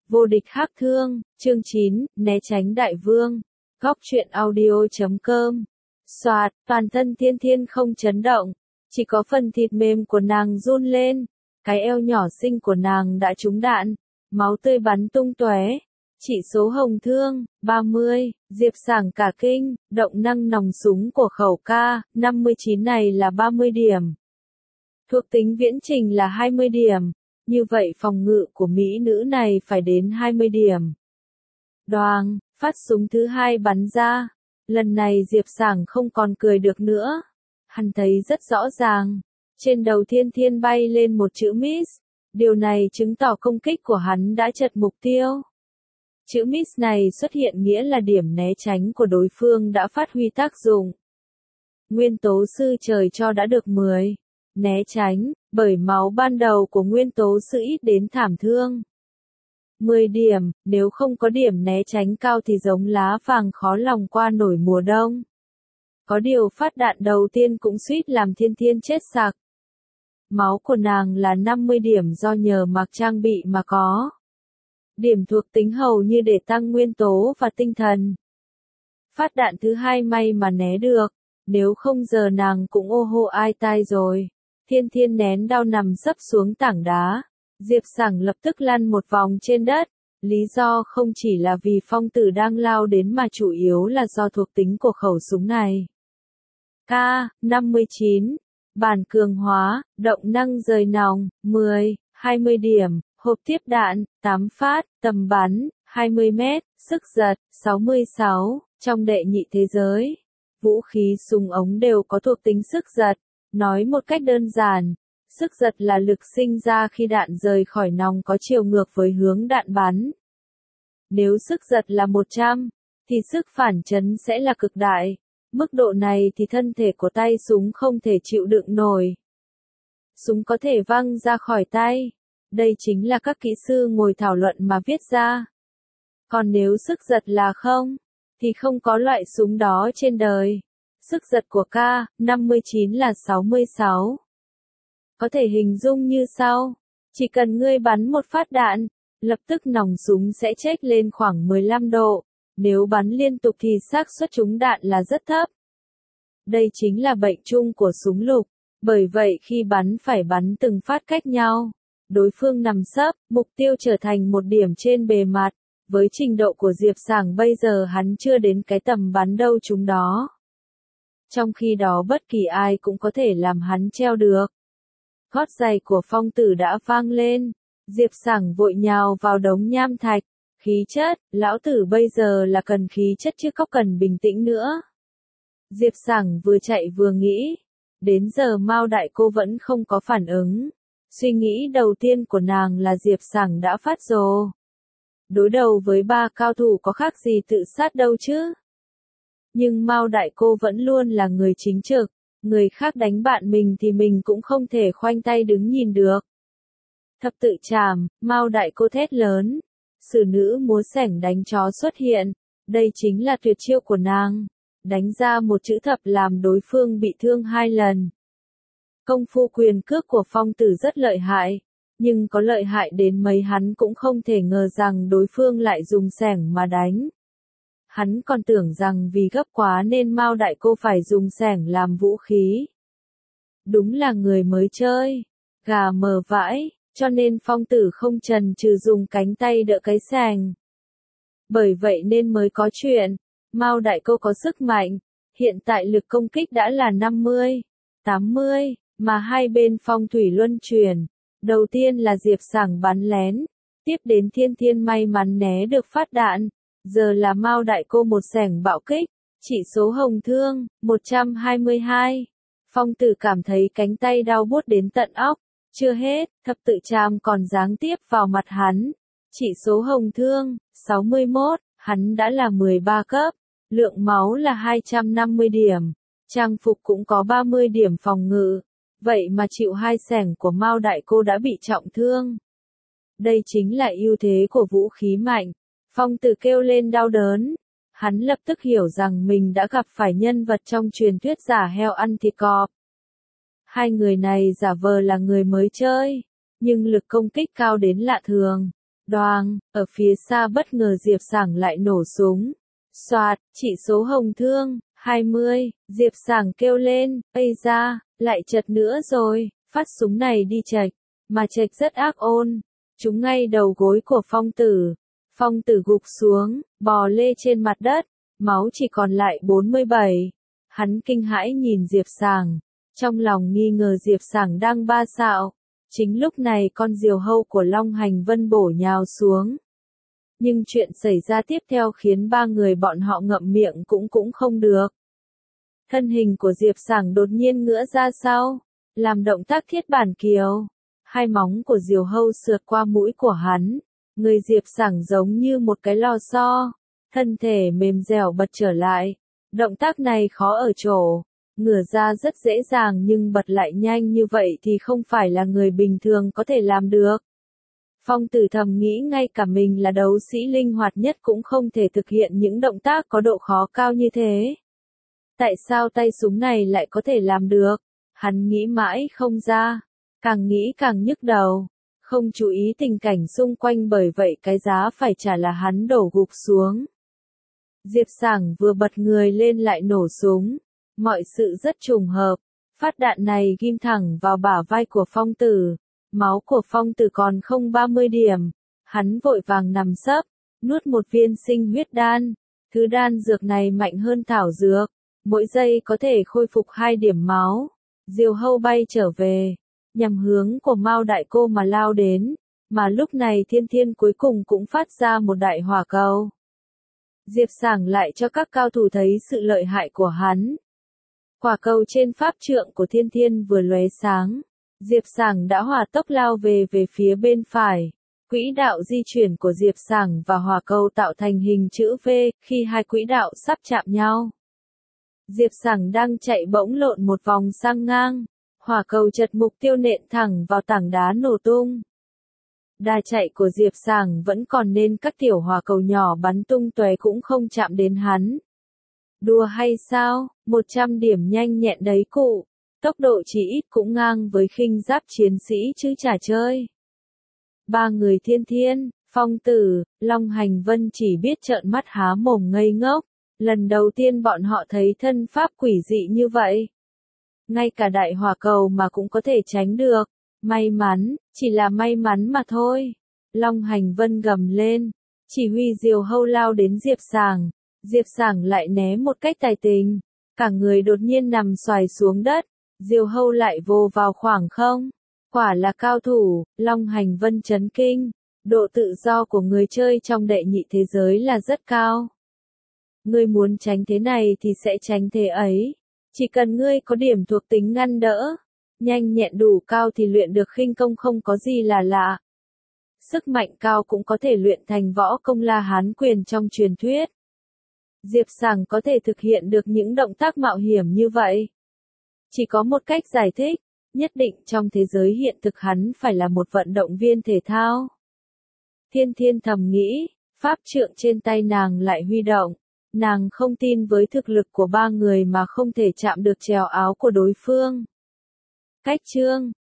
Vô địch hắc thương, chương 9, né tránh đại vương. Góc truyện audio.com. Soạt, toàn thân Thiên Thiên không chấn động, chỉ có phần thịt mềm của nàng run lên, cái eo nhỏ xinh của nàng đã trúng đạn, máu tươi bắn tung tóe. Chỉ số hồng thương, 30, Diệp Sảng cả kinh, động năng nòng súng của khẩu K-59 này là 30 điểm. Thuộc tính viễn trình là 20 điểm, như vậy phòng ngự của mỹ nữ này phải đến 20 điểm. Đoàng, phát súng thứ hai bắn ra, lần này Diệp Sảng không còn cười được nữa. Hắn thấy rất rõ ràng, trên đầu Thiên Thiên bay lên một chữ miss, điều này chứng tỏ công kích của hắn đã chật mục tiêu. Chữ miss này xuất hiện nghĩa là điểm né tránh của đối phương đã phát huy tác dụng. Nguyên tố sư trời cho đã được 10. Né tránh, bởi máu ban đầu của nguyên tố sư ít đến thảm thương. 10 điểm, nếu không có điểm né tránh cao thì giống lá vàng khó lòng qua nổi mùa đông. Có điều phát đạn đầu tiên cũng suýt làm Thiên Thiên chết sặc. Máu của nàng là 50 điểm do nhờ mặc trang bị mà có. Điểm thuộc tính hầu như để tăng nguyên tố và tinh thần. Phát đạn thứ hai may mà né được, nếu không giờ nàng cũng ô hô ai tai rồi. Thiên Thiên nén đau nằm sấp xuống tảng đá. Diệp Sảng lập tức lăn một vòng trên đất. Lý do không chỉ là vì phong tử đang lao đến mà chủ yếu là do thuộc tính của khẩu súng này. K-59, bản cường hóa, động năng rời nòng, 10, 20 điểm, hộp tiếp đạn, 8 phát, tầm bắn, 20 mét, sức giật, 66, trong đệ nhị thế giới. Vũ khí súng ống đều có thuộc tính sức giật. Nói một cách đơn giản, sức giật là lực sinh ra khi đạn rời khỏi nòng có chiều ngược với hướng đạn bắn. Nếu sức giật là 100, thì sức phản chấn sẽ là cực đại. Mức độ này thì thân thể của tay súng không thể chịu đựng nổi. Súng có thể văng ra khỏi tay. Đây chính là các kỹ sư ngồi thảo luận mà viết ra. Còn nếu sức giật là không, thì không có loại súng đó trên đời. Sức giật của K-59 là 66. Có thể hình dung như sau. Chỉ cần ngươi bắn một phát đạn, lập tức nòng súng sẽ chếch lên khoảng 15 độ. Nếu bắn liên tục thì xác suất trúng đạn là rất thấp. Đây chính là bệnh chung của súng lục. Bởi vậy khi bắn phải bắn từng phát cách nhau. Đối phương nằm sấp, mục tiêu trở thành một điểm trên bề mặt. Với trình độ của Diệp Sảng bây giờ hắn chưa đến cái tầm bắn đâu chúng đó. Trong khi đó bất kỳ ai cũng có thể làm hắn treo được. Gót giày của phong tử đã vang lên. Diệp Sảng vội nhào vào đống nham thạch. Khí chất, lão tử bây giờ là cần khí chất chứ không cần bình tĩnh nữa. Diệp Sảng vừa chạy vừa nghĩ. Đến giờ Mao đại cô vẫn không có phản ứng. Suy nghĩ đầu tiên của nàng là Diệp Sảng đã phát rồ. Đối đầu với 3 cao thủ có khác gì tự sát đâu chứ. Nhưng Mao đại cô vẫn luôn là người chính trực, người khác đánh bạn mình thì mình cũng không thể khoanh tay đứng nhìn được. Thập tự trảm, Mao đại cô thét lớn. Sử nữ múa xẻng đánh chó xuất hiện, đây chính là tuyệt chiêu của nàng. Đánh ra một chữ thập làm đối phương bị thương 2 lần. Công phu quyền cước của phong tử rất lợi hại, nhưng có lợi hại đến mấy hắn cũng không thể ngờ rằng đối phương lại dùng xẻng mà đánh. Hắn còn tưởng rằng vì gấp quá nên Mao đại cô phải dùng xẻng làm vũ khí. Đúng là người mới chơi, gà mờ vãi, cho nên phong tử không chần chừ dùng cánh tay đỡ cái xẻng. Bởi vậy nên mới có chuyện, Mao đại cô có sức mạnh, hiện tại lực công kích đã là 50, 80, mà hai bên phong thủy luân chuyển. Đầu tiên là Diệp Sảng bắn lén, tiếp đến Thiên Thiên may mắn né được phát đạn. Giờ là Mao đại cô một xẻng bạo kích, chỉ số hồng thương, 122. Phong tử cảm thấy cánh tay đau buốt đến tận óc. Chưa hết, thập tự trảm còn giáng tiếp vào mặt hắn. Chỉ số hồng thương, 61, hắn đã là 13 cấp. Lượng máu là 250 điểm. Trang phục cũng có 30 điểm phòng ngự. Vậy mà chịu 2 xẻng của Mao đại cô đã bị trọng thương. Đây chính là ưu thế của vũ khí mạnh. Phong tử kêu lên đau đớn. Hắn lập tức hiểu rằng mình đã gặp phải nhân vật trong truyền thuyết giả heo ăn thịt cọp. Hai người này giả vờ là người mới chơi, nhưng lực công kích cao đến lạ thường. Đoàng, ở phía xa bất ngờ Diệp Sảng lại nổ súng. Soạt, chỉ số hồng thương, 20, Diệp Sảng kêu lên, ây da, lại chật nữa rồi, phát súng này đi chệch, mà chệch rất ác ôn, trúng ngay đầu gối của Phong Tử. Phong Tử gục xuống, bò lê trên mặt đất, máu chỉ còn lại 47. Hắn kinh hãi nhìn Diệp Sảng, trong lòng nghi ngờ Diệp Sảng đang ba xạo. Chính lúc này con diều hâu của Long Hành Vân bổ nhào xuống. Nhưng chuyện xảy ra tiếp theo khiến ba người bọn họ ngậm miệng cũng không được. Thân hình của Diệp Sảng đột nhiên ngửa ra sau, làm động tác thiết bản kiều. Hai móng của diều hâu sượt qua mũi của hắn. Người Diệp Sảng giống như một cái lò xo, thân thể mềm dẻo bật trở lại. Động tác này khó ở chỗ, ngửa ra rất dễ dàng nhưng bật lại nhanh như vậy thì không phải là người bình thường có thể làm được. Phong Tử thầm nghĩ ngay cả mình là đấu sĩ linh hoạt nhất cũng không thể thực hiện những động tác có độ khó cao như thế. Tại sao tay súng này lại có thể làm được? Hắn nghĩ mãi không ra, càng nghĩ càng nhức đầu, không chú ý tình cảnh xung quanh bởi vậy cái giá phải trả là hắn đổ gục xuống. Diệp Sảng vừa bật người lên lại nổ súng, mọi sự rất trùng hợp, phát đạn này ghim thẳng vào bả vai của Phong Tử, máu của Phong Tử còn không 30 điểm, hắn vội vàng nằm sấp, nuốt một viên sinh huyết đan, thứ đan dược này mạnh hơn thảo dược, mỗi giây có thể khôi phục 2 điểm máu. Diều hâu bay trở về, nhằm hướng của Mao Đại Cô mà lao đến, mà lúc này Thiên Thiên cuối cùng cũng phát ra một đại hỏa cầu. Diệp Sảng lại cho các cao thủ thấy sự lợi hại của hắn. Quả cầu trên pháp trượng của Thiên Thiên vừa lóe sáng, Diệp Sảng đã hỏa tốc lao về phía bên phải. Quỹ đạo di chuyển của Diệp Sảng và hỏa cầu tạo thành hình chữ V, khi hai quỹ đạo sắp chạm nhau. Diệp Sảng đang chạy bỗng lộn một vòng sang ngang, hỏa cầu chật mục tiêu nện thẳng vào tảng đá nổ tung. Đà chạy của Diệp Sảng vẫn còn nên các tiểu hỏa cầu nhỏ bắn tung tóe cũng không chạm đến hắn. Đùa hay sao, 100 điểm nhanh nhẹn đấy cụ, tốc độ chỉ ít cũng ngang với khinh giáp chiến sĩ chứ chả chơi. Ba người Thiên Thiên, Phong Tử, Long Hành Vân chỉ biết trợn mắt há mồm ngây ngốc, lần đầu tiên bọn họ thấy thân pháp quỷ dị như vậy. Ngay cả đại hỏa cầu mà cũng có thể tránh được, may mắn, chỉ là may mắn mà thôi. Long Hành Vân gầm lên, chỉ huy diều hâu lao đến Diệp Sảng. Diệp Sảng lại né một cách tài tình, cả người đột nhiên nằm xoài xuống đất, diều hâu lại vồ vào khoảng không. Quả là cao thủ, Long Hành Vân chấn kinh, độ tự do của người chơi trong đệ nhị thế giới là rất cao. Ngươi muốn tránh thế này thì sẽ tránh thế ấy, chỉ cần ngươi có điểm thuộc tính ngăn đỡ, nhanh nhẹn đủ cao thì luyện được khinh công không có gì là lạ. Sức mạnh cao cũng có thể luyện thành võ công La Hán quyền trong truyền thuyết. Diệp Sảng có thể thực hiện được những động tác mạo hiểm như vậy. Chỉ có một cách giải thích, nhất định trong thế giới hiện thực hắn phải là một vận động viên thể thao. Thiên Thiên thầm nghĩ, pháp trượng trên tay nàng lại huy động. Nàng không tin với thực lực của ba người mà không thể chạm được chèo áo của đối phương. Cách chương